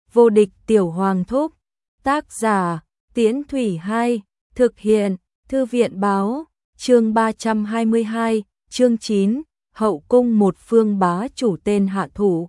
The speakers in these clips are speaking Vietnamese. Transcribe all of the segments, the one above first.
Vô địch tiểu hoàng thúc. Tác giả, Tiễn Thủy 2, thực hiện, Thư viện báo, chương 322, chương 9, hậu cung một phương bá chủ tên hạ thủ.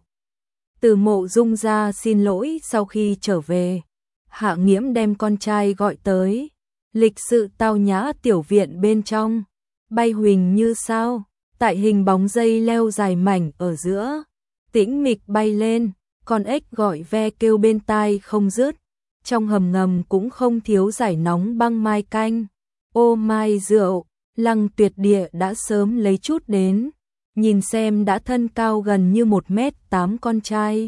Từ Mộ Dung ra xin lỗi sau khi trở về. Hạ Nghiễm đem con trai gọi tới. Lịch sự tao nhã tiểu viện bên trong. Bay huỳnh như sao, tại hình bóng dây leo dài mảnh ở giữa. Tĩnh mịch bay lên, con ếch gọi ve kêu bên tai không dứt. Trong hầm ngầm cũng không thiếu giải nóng băng mai canh. Ô mai rượu, Lăng Tuyệt Địa đã sớm lấy chút đến. Nhìn xem đã thân cao gần như 1m8 con trai.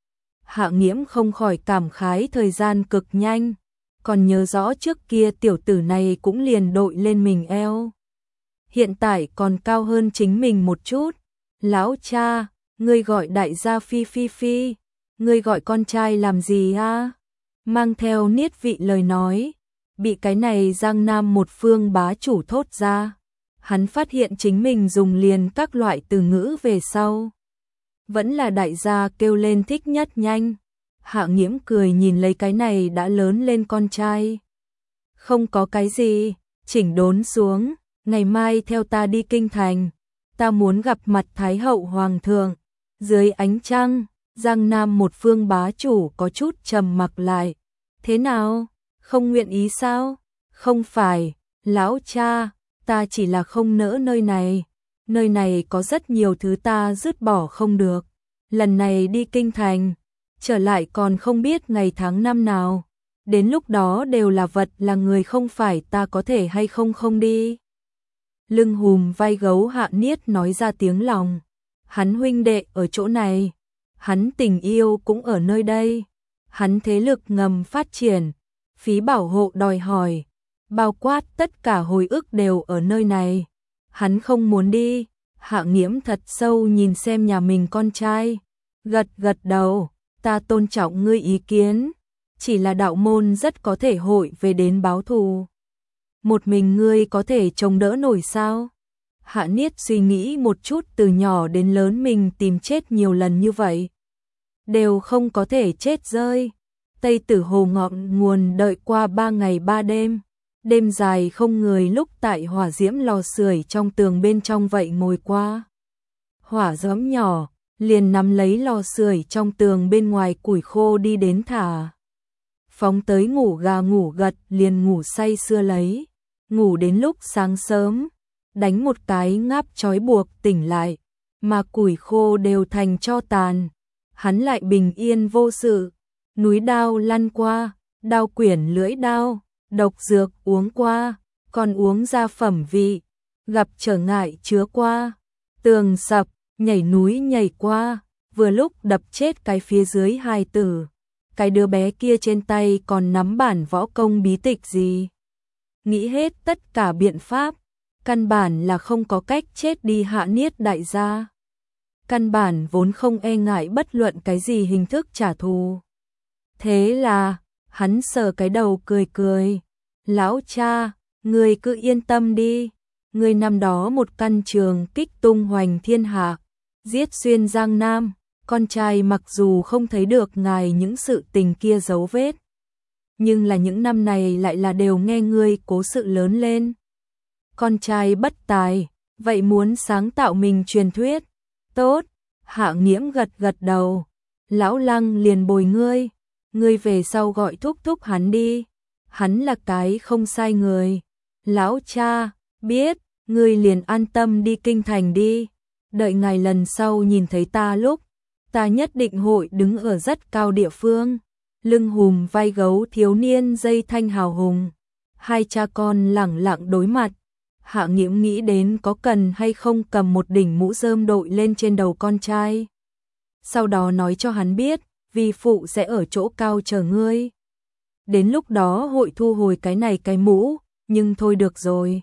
Hạ Nghiễm không khỏi cảm khái thời gian cực nhanh. Còn nhớ rõ trước kia tiểu tử này cũng liền đội lên mình eo. Hiện tại còn cao hơn chính mình một chút. Lão cha, ngươi gọi đại gia Phi Phi Phi. Ngươi gọi con trai làm gì a? Mang theo niết vị lời nói. Bị cái này Giang Nam một phương bá chủ thốt ra. Hắn phát hiện chính mình dùng liền các loại từ ngữ về sau. Vẫn là đại gia kêu lên thích nhất nhanh. Hạ Nghiễm cười nhìn lấy cái này đã lớn lên con trai. Không có cái gì, chỉnh đốn xuống, ngày mai theo ta đi kinh thành. Ta muốn gặp mặt Thái hậu hoàng thượng. Dưới ánh trăng, Giang Nam một phương bá chủ có chút trầm mặc lại. Thế nào? Không nguyện ý sao? Không phải, lão cha, ta chỉ là không nỡ nơi này. Nơi này có rất nhiều thứ ta dứt bỏ không được. Lần này đi kinh thành, trở lại còn không biết ngày tháng năm nào. Đến lúc đó đều là vật là người, không phải ta có thể hay không không đi. Lưng hùm vai gấu Hạ Niết nói ra tiếng lòng. Hắn huynh đệ ở chỗ này. Hắn tình yêu cũng ở nơi đây. Hắn thế lực ngầm phát triển. Phí bảo hộ đòi hỏi. Bao quát tất cả hồi ức đều ở nơi này. Hắn không muốn đi. Hạ Nghiễm thật sâu nhìn xem nhà mình con trai. Gật gật đầu. Ta tôn trọng ngươi ý kiến. Chỉ là đạo môn rất có thể hội về đến báo thù. Một mình ngươi có thể chống đỡ nổi sao? Hạ Niết suy nghĩ một chút, từ nhỏ đến lớn mình tìm chết nhiều lần như vậy. Đều không có thể chết rơi. Tây Tử Hồ ngọn nguồn đợi qua 3 ngày 3 đêm. Đêm dài không người, lúc tại hỏa diễm lò sưởi trong tường bên trong vậy ngồi qua. Hỏa gióm nhỏ, liền nắm lấy lò sưởi trong tường bên ngoài củi khô đi đến thả. Phóng tới ngủ gà ngủ gật, liền ngủ say sưa lấy. Ngủ đến lúc sáng sớm, đánh một cái ngáp trói buộc tỉnh lại, mà củi khô đều thành tro tàn. Hắn lại bình yên vô sự. Núi đao lăn qua, đao quyển lưỡi đao, độc dược uống qua, còn uống ra phẩm vị, gặp trở ngại chứa qua, tường sập, nhảy núi nhảy qua, vừa lúc đập chết cái phía dưới hài tử. Cái đứa bé kia trên tay còn nắm bản võ công bí tịch gì. Nghĩ hết tất cả biện pháp, căn bản là không có cách chết đi. Hạ Niết đại gia căn bản vốn không e ngại bất luận cái gì hình thức trả thù. Thế là, hắn sờ cái đầu cười cười. Lão cha, ngươi cứ yên tâm đi. Ngươi năm đó một căn trường kích tung hoành thiên hạ, giết xuyên Giang Nam. Con trai mặc dù không thấy được ngài những sự tình kia dấu vết, nhưng là những năm này lại là đều nghe ngươi cố sự lớn lên. Con trai bất tài, vậy muốn sáng tạo mình truyền thuyết. Tốt, Hạ Nghiễm gật gật đầu. Lão Lăng liền bồi ngươi. Ngươi về sau gọi thúc thúc hắn đi. Hắn là cái không sai người. Lão cha, biết, ngươi liền an tâm đi kinh thành đi. Đợi ngài lần sau nhìn thấy ta lúc, ta nhất định hội đứng ở rất cao địa phương. Lưng hùm vai gấu thiếu niên dây thanh hào hùng. Hai cha con lẳng lặng đối mặt. Hạ Nghiễm nghĩ đến có cần hay không cầm một đỉnh mũ rơm đội lên trên đầu con trai. Sau đó nói cho hắn biết, vi phụ sẽ ở chỗ cao chờ ngươi. Đến lúc đó hội thu hồi cái này cái mũ, nhưng thôi được rồi.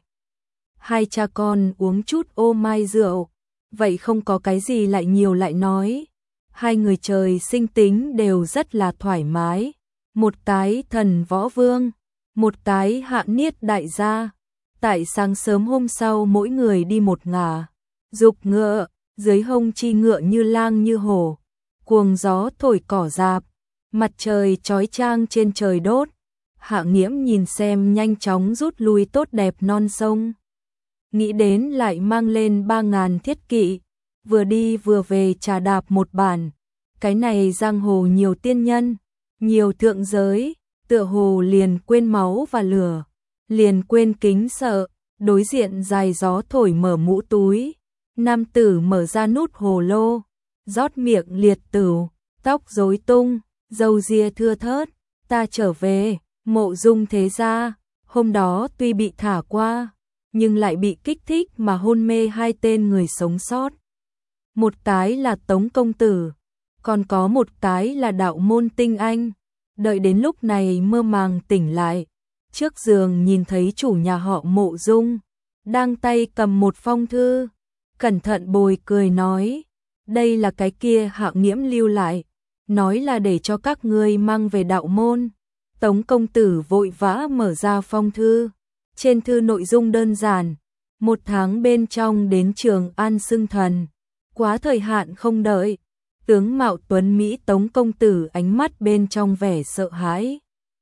Hai cha con uống chút ô mai rượu, vậy không có cái gì lại nhiều lại nói. Hai người trời sinh tính đều rất là thoải mái. Một cái thần võ vương, một cái Hạ Niết đại gia. Tại sáng sớm hôm sau mỗi người đi một ngả. Dục ngựa, dưới hông chi ngựa như lang như hổ. Cuồng gió thổi cỏ rạp. Mặt trời chói chang trên trời đốt, Hạ Nghiễm nhìn xem nhanh chóng rút lui tốt đẹp non sông. Nghĩ đến lại mang lên 3.000 thiết kỵ, vừa đi vừa về trà đạp một bản. Cái này giang hồ nhiều tiên nhân, nhiều thượng giới, tựa hồ liền quên máu và lửa, liền quên kính sợ. Đối diện dài gió thổi mở mũ túi, nam tử mở ra nút hồ lô, rót miệng liệt tửu, tóc rối tung, râu ria thưa thớt. Ta trở về, Mộ Dung thế gia, hôm đó tuy bị thả qua, nhưng lại bị kích thích mà hôn mê 2 tên người sống sót. Một cái là Tống công tử, còn có một cái là đạo môn tinh anh. Đợi đến lúc này mơ màng tỉnh lại, trước giường nhìn thấy chủ nhà họ Mộ Dung đang tay cầm một phong thư, cẩn thận bồi cười nói, đây là cái kia Hạ Nghiễm lưu lại, nói là để cho các ngươi mang về đạo môn. Tống công tử vội vã mở ra phong thư, trên thư nội dung đơn giản, 1 tháng bên trong đến Trường An xưng thần, quá thời hạn không đợi. Tướng mạo tuấn Mỹ Tống công tử ánh mắt bên trong vẻ sợ hãi,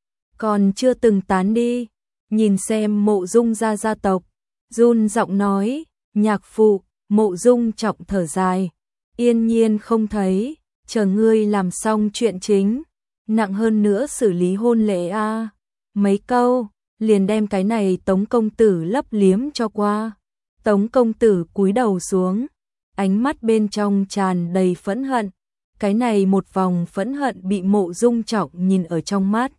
còn chưa từng tán đi, nhìn xem Mộ Dung gia tộc, run giọng nói, nhạc phụ. Mộ Dung trọng thở dài, yên nhiên không thấy, chờ ngươi làm xong chuyện chính, nặng hơn nữa xử lý hôn lễ a. Mấy câu, liền đem cái này Tống công tử lấp liếm cho qua. Tống công tử cúi đầu xuống, ánh mắt bên trong tràn đầy phẫn hận. Cái này một vòng phẫn hận bị Mộ Dung trọng nhìn ở trong mắt.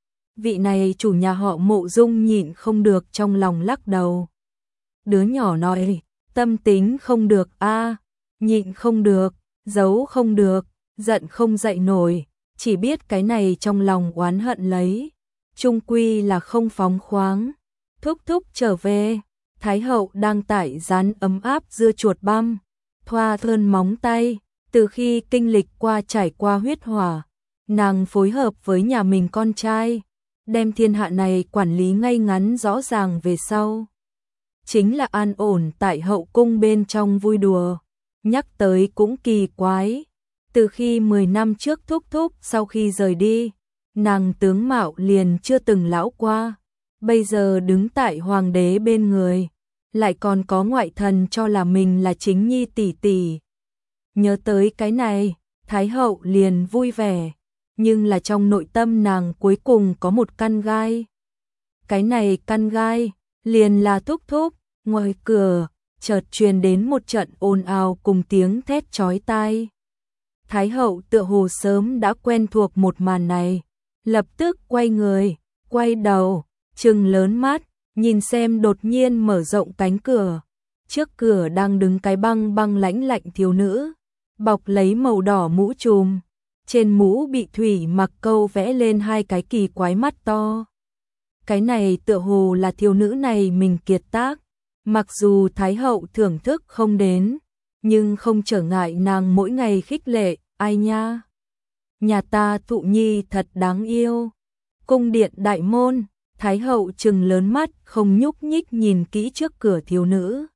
Vị này chủ nhà họ Mộ Dung nhịn không được trong lòng lắc đầu. Đứa nhỏ nói, tâm tính không được a, nhịn không được, giấu không được, giận không dậy nổi, chỉ biết cái này trong lòng oán hận lấy, chung quy là không phóng khoáng. Thúc thúc trở về, Thái hậu đang tải rán ấm áp dưa chuột băm, thoa thơn móng tay, từ khi kinh lịch qua trải qua huyết hỏa, nàng phối hợp với nhà mình con trai, đem thiên hạ này quản lý ngay ngắn rõ ràng về sau. Chính là an ổn tại hậu cung bên trong vui đùa, nhắc tới cũng kỳ quái. Từ khi 10 năm trước thúc thúc sau khi rời đi, nàng tướng mạo liền chưa từng lão qua, bây giờ đứng tại hoàng đế bên người, lại còn có ngoại thần cho là mình là chính nhi tỷ tỷ. Nhớ tới cái này, Thái hậu liền vui vẻ, nhưng là trong nội tâm nàng cuối cùng có một căn gai. Cái này căn gai liền là thúc thúc. Ngoài cửa chợt truyền đến một trận ồn ào cùng tiếng thét chói tai. Thái hậu tựa hồ sớm đã quen thuộc một màn này, lập tức quay người, quay đầu, trừng lớn mắt, nhìn xem đột nhiên mở rộng cánh cửa. Trước cửa đang đứng cái băng lãnh lạnh thiếu nữ, bọc lấy màu đỏ mũ trùm, trên mũ bị thủy mặc câu vẽ lên 2 cái kỳ quái mắt to. Cái này tựa hồ là thiếu nữ này mình kiệt tác. Mặc dù Thái hậu thưởng thức không đến, nhưng không trở ngại nàng mỗi ngày khích lệ, ai nha. Nhà ta thụ nhi thật đáng yêu. Cung điện đại môn, Thái hậu trừng lớn mắt không nhúc nhích nhìn kỹ trước cửa thiếu nữ.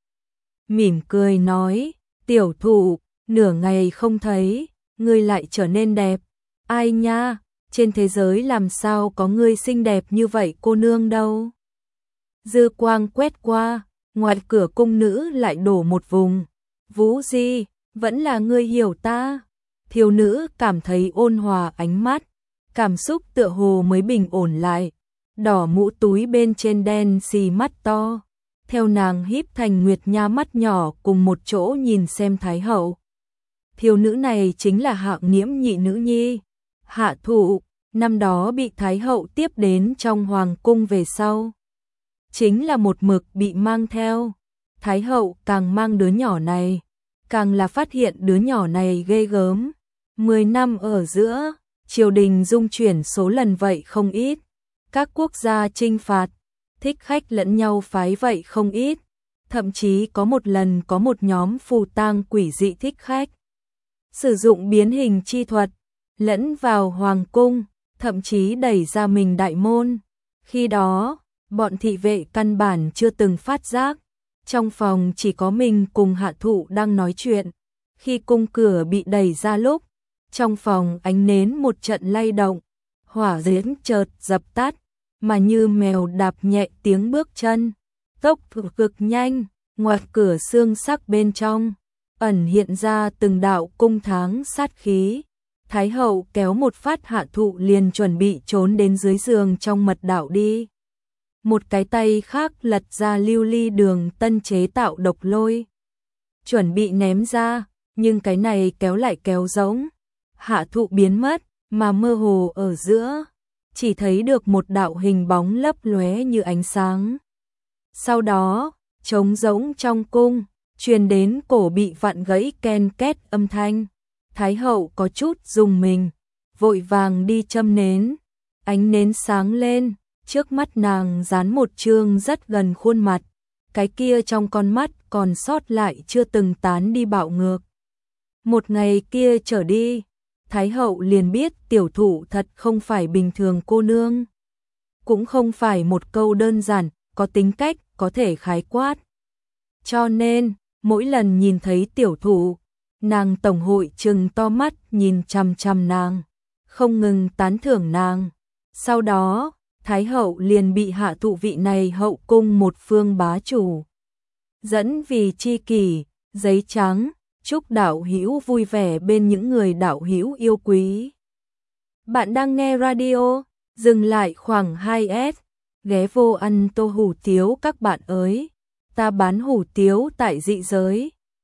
Mỉm cười nói, tiểu thụ, nửa ngày không thấy, ngươi lại trở nên đẹp. Ai nha, trên thế giới làm sao có ngươi xinh đẹp như vậy cô nương đâu. Dư quang quét qua. Ngoài cửa cung nữ lại đổ một vùng. Vũ Di, vẫn là ngươi hiểu ta. Thiếu nữ cảm thấy ôn hòa ánh mắt, cảm xúc tựa hồ mới bình ổn lại. Đỏ mũ túi bên trên đen xì mắt to, theo nàng híp thành nguyệt nha mắt nhỏ cùng một chỗ nhìn xem Thái hậu. Thiếu nữ này chính là Hạ Nghiễm nhị nữ nhi, Hạ Thụ, năm đó bị Thái hậu tiếp đến trong hoàng cung về sau. Chính là một mực bị mang theo. Thái hậu càng mang đứa nhỏ này, càng là phát hiện đứa nhỏ này ghê gớm. 10 năm ở giữa, triều đình dung chuyển số lần vậy không ít. Các quốc gia chinh phạt, thích khách lẫn nhau phái vậy không ít. Thậm chí có một lần có một nhóm phù tang quỷ dị thích khách. Sử dụng biến hình chi thuật, lẫn vào hoàng cung, thậm chí đẩy ra mình đại môn. Khi đó, bọn thị vệ căn bản chưa từng phát giác, trong phòng chỉ có mình cùng Hạ Thụ đang nói chuyện. Khi cung cửa bị đẩy ra lúc, Trong phòng ánh nến một trận lay động, hỏa diễm chợt dập tắt, mà như mèo đạp nhẹ tiếng bước chân, tốc độ cực nhanh, ngoài cửa xương sắc bên trong ẩn hiện ra từng đạo cung tháng sát khí. Thái hậu kéo một phát hạ thụ liền chuẩn bị trốn đến dưới giường trong mật đạo đi. Một cái tay khác lật ra lưu ly đường tân chế tạo độc lôi, chuẩn bị ném ra, nhưng cái này kéo lại kéo giống. Hạ thụ biến mất, mà mơ hồ ở giữa, chỉ thấy được một đạo hình bóng lấp lóe như ánh sáng. Sau đó, trống rỗng trong cung, truyền đến cổ bị vặn gãy ken két âm thanh. Thái hậu có chút rùng mình, vội vàng đi châm nến. Ánh nến sáng lên, trước mắt nàng dán một chương rất gần khuôn mặt. Cái kia trong con mắt còn sót lại chưa từng tán đi bạo ngược. Một ngày kia trở đi, Thái hậu liền biết tiểu thụ thật không phải bình thường cô nương. Cũng không phải một câu đơn giản, có tính cách, có thể khái quát. Cho nên, mỗi lần nhìn thấy tiểu thụ, nàng tổng hội trừng to mắt nhìn chằm chằm nàng, không ngừng tán thưởng nàng. Sau đó, Thái hậu liền bị hạ thụ vị này hậu cung một phương bá chủ dẫn vì chi kỷ, giấy trắng, chúc đạo hữu vui vẻ bên những người đạo hữu yêu quý. Bạn đang nghe radio, dừng lại khoảng 2S, ghé vô ăn tô hủ tiếu các bạn ơi. Ta bán hủ tiếu tại dị giới,